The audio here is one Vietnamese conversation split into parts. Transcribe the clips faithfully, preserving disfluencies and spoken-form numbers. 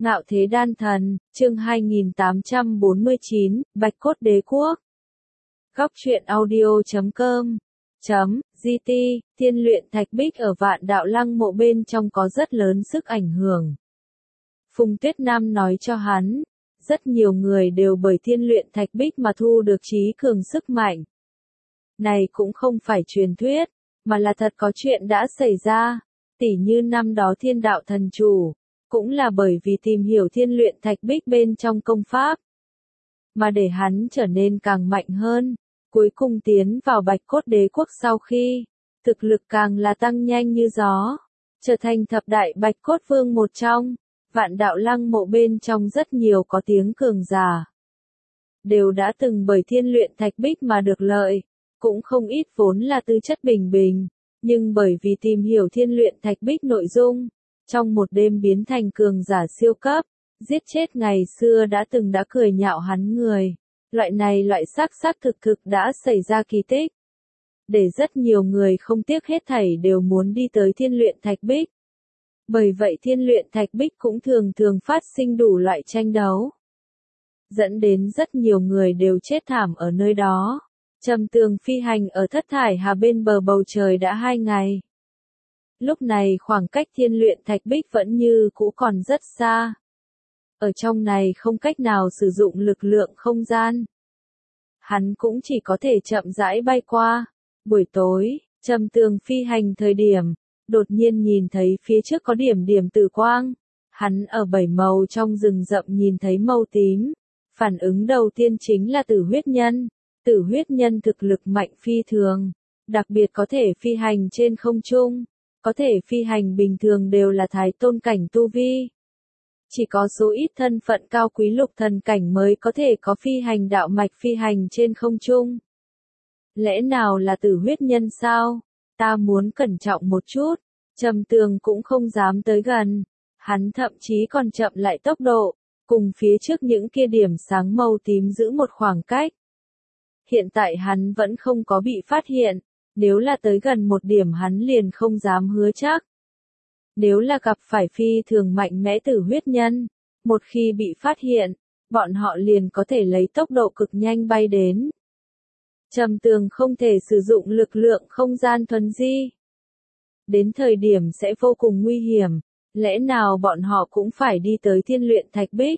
Ngạo Thế Đan Thần, chương hai nghìn tám trăm bốn mươi chín, Bạch Cốt Đế Quốc. Góc truyện audio chấm com chấm giê tê, Thiên luyện thạch bích ở Vạn Đạo Lăng mộ bên trong có rất lớn sức ảnh hưởng. Phùng Tuyết Nam nói cho hắn, rất nhiều người đều bởi thiên luyện thạch bích mà thu được trí cường sức mạnh. Này cũng không phải truyền thuyết, mà là thật có chuyện đã xảy ra, tỉ như năm đó Thiên Đạo Thần Chủ, cũng là bởi vì tìm hiểu thiên luyện thạch bích bên trong công pháp, mà để hắn trở nên càng mạnh hơn, cuối cùng tiến vào Bạch Cốt Đế Quốc sau khi, thực lực càng là tăng nhanh như gió, trở thành thập đại Bạch Cốt Vương một trong. Vạn Đạo Lăng mộ bên trong rất nhiều có tiếng cường giả, đều đã từng bởi thiên luyện thạch bích mà được lợi, cũng không ít vốn là tư chất bình bình, nhưng bởi vì tìm hiểu thiên luyện thạch bích nội dung, trong một đêm biến thành cường giả siêu cấp, giết chết ngày xưa đã từng đã cười nhạo hắn người. Loại này loại xác xác thực thực đã xảy ra kỳ tích, để rất nhiều người không tiếc hết thảy đều muốn đi tới thiên luyện thạch bích. Bởi vậy thiên luyện thạch bích cũng thường thường phát sinh đủ loại tranh đấu, dẫn đến rất nhiều người đều chết thảm ở nơi đó. Trầm Tường phi hành ở Thất Thải Hà bên bờ bầu trời đã hai ngày. Lúc này khoảng cách thiên luyện thạch bích vẫn như cũ còn rất xa. Ở trong này không cách nào sử dụng lực lượng không gian. Hắn cũng chỉ có thể chậm rãi bay qua. Buổi tối, Trầm Tường phi hành thời điểm, đột nhiên nhìn thấy phía trước có điểm điểm tử quang. Hắn ở bảy màu trong rừng rậm nhìn thấy màu tím. Phản ứng đầu tiên chính là Tử Huyết Nhân. Tử Huyết Nhân thực lực mạnh phi thường, đặc biệt có thể phi hành trên không trung, có thể phi hành bình thường đều là thái tôn cảnh tu vi. Chỉ có số ít thân phận cao quý lục thần cảnh mới có thể có phi hành đạo mạch phi hành trên không trung. Lẽ nào là Tử Huyết Nhân sao? Ta muốn cẩn trọng một chút. Trầm Tường cũng không dám tới gần, hắn thậm chí còn chậm lại tốc độ, cùng phía trước những kia điểm sáng màu tím giữ một khoảng cách. Hiện tại hắn vẫn không có bị phát hiện, nếu là tới gần một điểm hắn liền không dám hứa chắc. Nếu là gặp phải phi thường mạnh mẽ Tử Huyết Nhân, một khi bị phát hiện, bọn họ liền có thể lấy tốc độ cực nhanh bay đến. Trầm Tường không thể sử dụng lực lượng không gian thuần di. Đến thời điểm sẽ vô cùng nguy hiểm, lẽ nào bọn họ cũng phải đi tới thiên luyện thạch bích?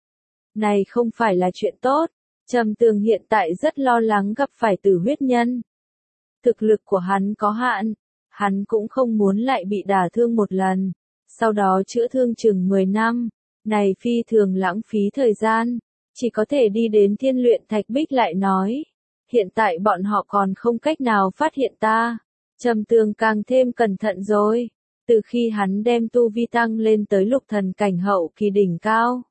Này không phải là chuyện tốt. Trầm Tường hiện tại rất lo lắng gặp phải Tử Huyết Nhân. Thực lực của hắn có hạn, hắn cũng không muốn lại bị đả thương một lần, sau đó chữa thương chừng mười năm, này phi thường lãng phí thời gian, chỉ có thể đi đến thiên luyện thạch bích lại nói. Hiện tại bọn họ còn không cách nào phát hiện ta. Trầm Tường càng thêm cẩn thận rồi, từ khi hắn đem tu vi tăng lên tới lục thần cảnh hậu kỳ đỉnh cao.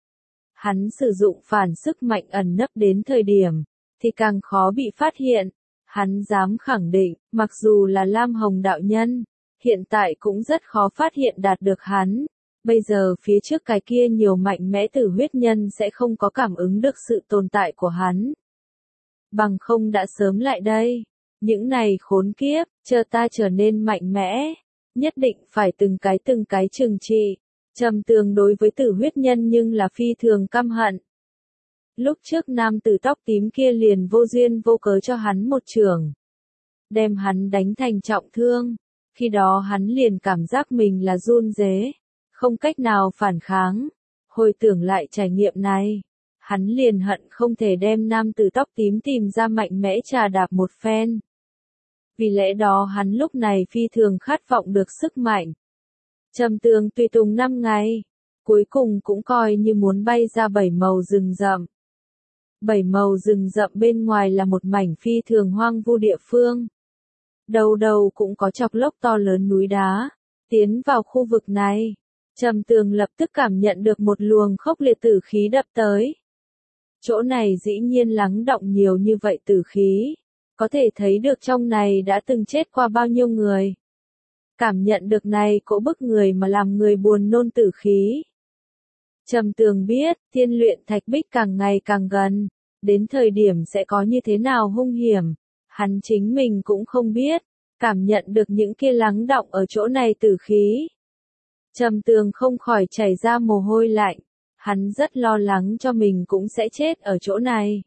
Hắn sử dụng phản sức mạnh ẩn nấp đến thời điểm, thì càng khó bị phát hiện. Hắn dám khẳng định, mặc dù là Lam Hồng đạo nhân, hiện tại cũng rất khó phát hiện đạt được hắn. Bây giờ phía trước cái kia nhiều mạnh mẽ Tử Huyết Nhân sẽ không có cảm ứng được sự tồn tại của hắn. Bằng không đã sớm lại đây. Những này khốn kiếp, chờ ta trở nên mạnh mẽ, nhất định phải từng cái từng cái trừng trị. Trầm Tường đối với Tử Huyết Nhân nhưng là phi thường căm hận. Lúc trước nam tử tóc tím kia liền vô duyên vô cớ cho hắn một chưởng, đem hắn đánh thành trọng thương. Khi đó hắn liền cảm giác mình là run rế, không cách nào phản kháng. Hồi tưởng lại trải nghiệm này, hắn liền hận không thể đem nam tử tóc tím tìm ra mạnh mẽ trà đạp một phen. Vì lẽ đó hắn lúc này phi thường khát vọng được sức mạnh. Trầm Tường tùy tùng năm ngày, cuối cùng cũng coi như muốn bay ra bảy màu rừng rậm. Bảy màu rừng rậm bên ngoài là một mảnh phi thường hoang vu địa phương. Đầu đầu cũng có chọc lốc to lớn núi đá. Tiến vào khu vực này, Trầm Tường lập tức cảm nhận được một luồng khốc liệt tử khí đập tới. Chỗ này dĩ nhiên lắng đọng nhiều như vậy tử khí, có thể thấy được trong này đã từng chết qua bao nhiêu người. Cảm nhận được này cỗ bức người mà làm người buồn nôn tử khí. Trầm Tường biết, thiên luyện thạch bích càng ngày càng gần, đến thời điểm sẽ có như thế nào hung hiểm, hắn chính mình cũng không biết, cảm nhận được những kia lắng đọng ở chỗ này tử khí. Trầm Tường không khỏi chảy ra mồ hôi lạnh, hắn rất lo lắng cho mình cũng sẽ chết ở chỗ này.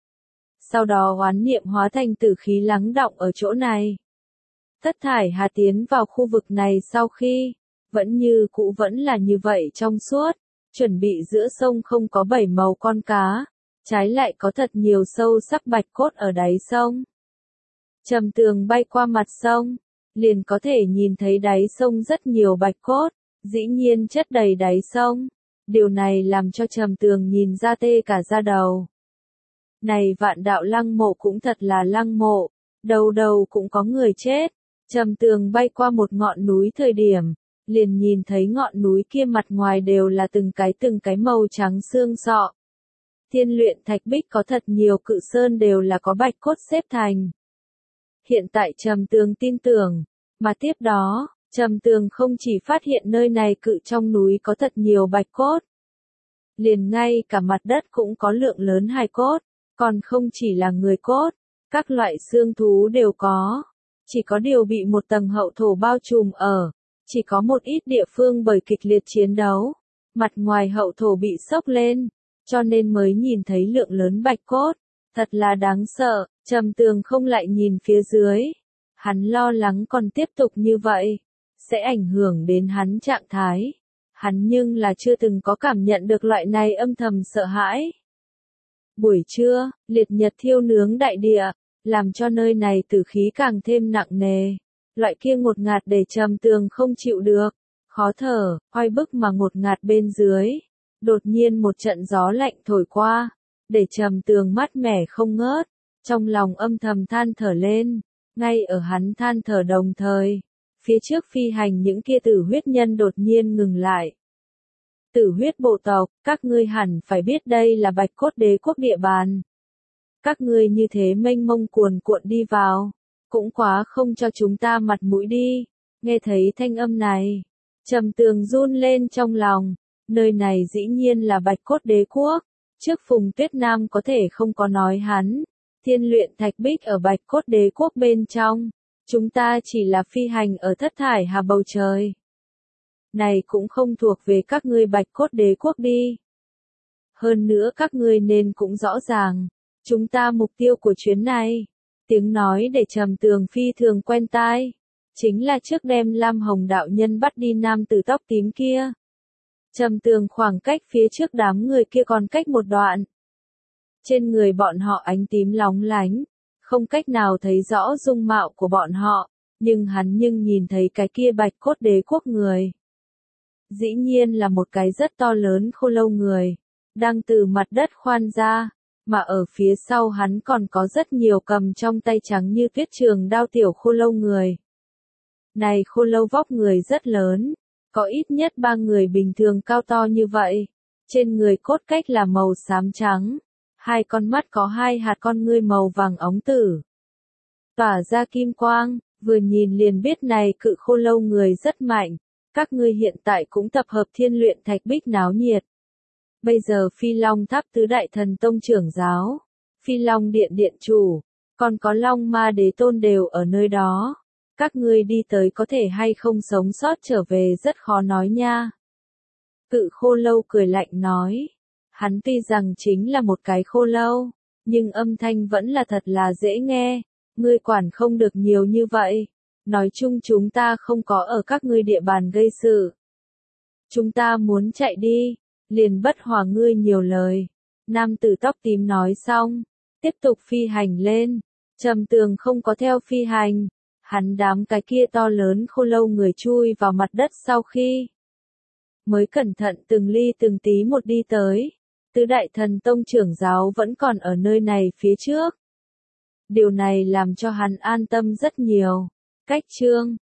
Sau đó oán niệm hóa thành tử khí lắng đọng ở chỗ này. Thất thải hà tiến vào khu vực này sau khi, vẫn như cũ vẫn là như vậy trong suốt, chuẩn bị giữa sông không có bảy màu con cá, trái lại có thật nhiều sâu sắc bạch cốt ở đáy sông. Trầm Tường bay qua mặt sông, liền có thể nhìn thấy đáy sông rất nhiều bạch cốt, dĩ nhiên chất đầy đáy sông. Điều này làm cho Trầm Tường nhìn ra tê cả da đầu. Này vạn đạo lăng mộ cũng thật là lăng mộ, đầu đầu cũng có người chết. Trầm Tường bay qua một ngọn núi thời điểm, liền nhìn thấy ngọn núi kia mặt ngoài đều là từng cái từng cái màu trắng xương sọ. Thiên luyện thạch bích có thật nhiều cự sơn đều là có bạch cốt xếp thành. Hiện tại Trầm Tường tin tưởng, mà tiếp đó, Trầm Tường không chỉ phát hiện nơi này cự trong núi có thật nhiều bạch cốt. Liền ngay cả mặt đất cũng có lượng lớn hài cốt, còn không chỉ là người cốt, các loại xương thú đều có. Chỉ có điều bị một tầng hậu thổ bao trùm ở, chỉ có một ít địa phương bởi kịch liệt chiến đấu, mặt ngoài hậu thổ bị xốc lên, cho nên mới nhìn thấy lượng lớn bạch cốt, thật là đáng sợ. Trầm Tường không lại nhìn phía dưới, hắn lo lắng còn tiếp tục như vậy, sẽ ảnh hưởng đến hắn trạng thái, hắn nhưng là chưa từng có cảm nhận được loại này âm thầm sợ hãi. Buổi trưa, liệt nhật thiêu nướng đại địa, làm cho nơi này tử khí càng thêm nặng nề. Loại kia ngột ngạt để Trầm Tường không chịu được, khó thở, oi bức mà ngột ngạt bên dưới. Đột nhiên một trận gió lạnh thổi qua, để Trầm Tường mát mẻ không ngớt, trong lòng âm thầm than thở lên. Ngay ở hắn than thở đồng thời, phía trước phi hành những kia tử huyết nhân đột nhiên ngừng lại. Tử huyết bộ tộc, các ngươi hẳn phải biết đây là Bạch Cốt Đế quốc địa bàn. Các ngươi như thế mênh mông cuồn cuộn đi vào, cũng quá không cho chúng ta mặt mũi đi. Nghe thấy thanh âm này, Trầm Tường run lên trong lòng, nơi này dĩ nhiên là Bạch Cốt Đế quốc, trước Phùng Tuyết Nam có thể không có nói hắn, thiên luyện thạch bích ở Bạch Cốt Đế quốc bên trong, chúng ta chỉ là phi hành ở thất thải hà bầu trời. Này cũng không thuộc về các ngươi Bạch Cốt Đế quốc đi. Hơn nữa các ngươi nên cũng rõ ràng, chúng ta mục tiêu của chuyến này, tiếng nói để Trầm Tường phi thường quen tai, chính là trước đem Lam Hồng đạo nhân bắt đi nam tử tóc tím kia. Trầm Tường khoảng cách phía trước đám người kia còn cách một đoạn. Trên người bọn họ ánh tím lóng lánh, không cách nào thấy rõ dung mạo của bọn họ, nhưng hắn nhưng nhìn thấy cái kia Bạch Cốt Đế quốc người. Dĩ nhiên là một cái rất to lớn khô lâu người, đang từ mặt đất khoan ra, mà ở phía sau hắn còn có rất nhiều cầm trong tay trắng như tuyết trường đao tiểu khô lâu người. Này khô lâu vóc người rất lớn, có ít nhất ba người bình thường cao to như vậy, trên người cốt cách là màu xám trắng, hai con mắt có hai hạt con ngươi màu vàng óng tử, tỏa ra kim quang, vừa nhìn liền biết này cự khô lâu người rất mạnh. Các ngươi hiện tại cũng tập hợp thiên luyện thạch bích náo nhiệt. Bây giờ Phi Long Tháp tứ đại thần tông trưởng giáo, Phi Long Điện điện chủ, còn có Long Ma Đế Tôn đều ở nơi đó. Các ngươi đi tới có thể hay không sống sót trở về rất khó nói nha. Cự khô lâu cười lạnh nói. Hắn tuy rằng chính là một cái khô lâu, nhưng âm thanh vẫn là thật là dễ nghe. Ngươi quản không được nhiều như vậy. Nói chung chúng ta không có ở các ngươi địa bàn gây sự. Chúng ta muốn chạy đi, liền bất hòa ngươi nhiều lời. Nam tử tóc tím nói xong, tiếp tục phi hành lên. Trầm Tường không có theo phi hành, hắn đám cái kia to lớn khô lâu người chui vào mặt đất sau khi. Mới cẩn thận từng ly từng tí một đi tới. Tứ đại thần tông trưởng giáo vẫn còn ở nơi này phía trước. Điều này làm cho hắn an tâm rất nhiều. Cách chương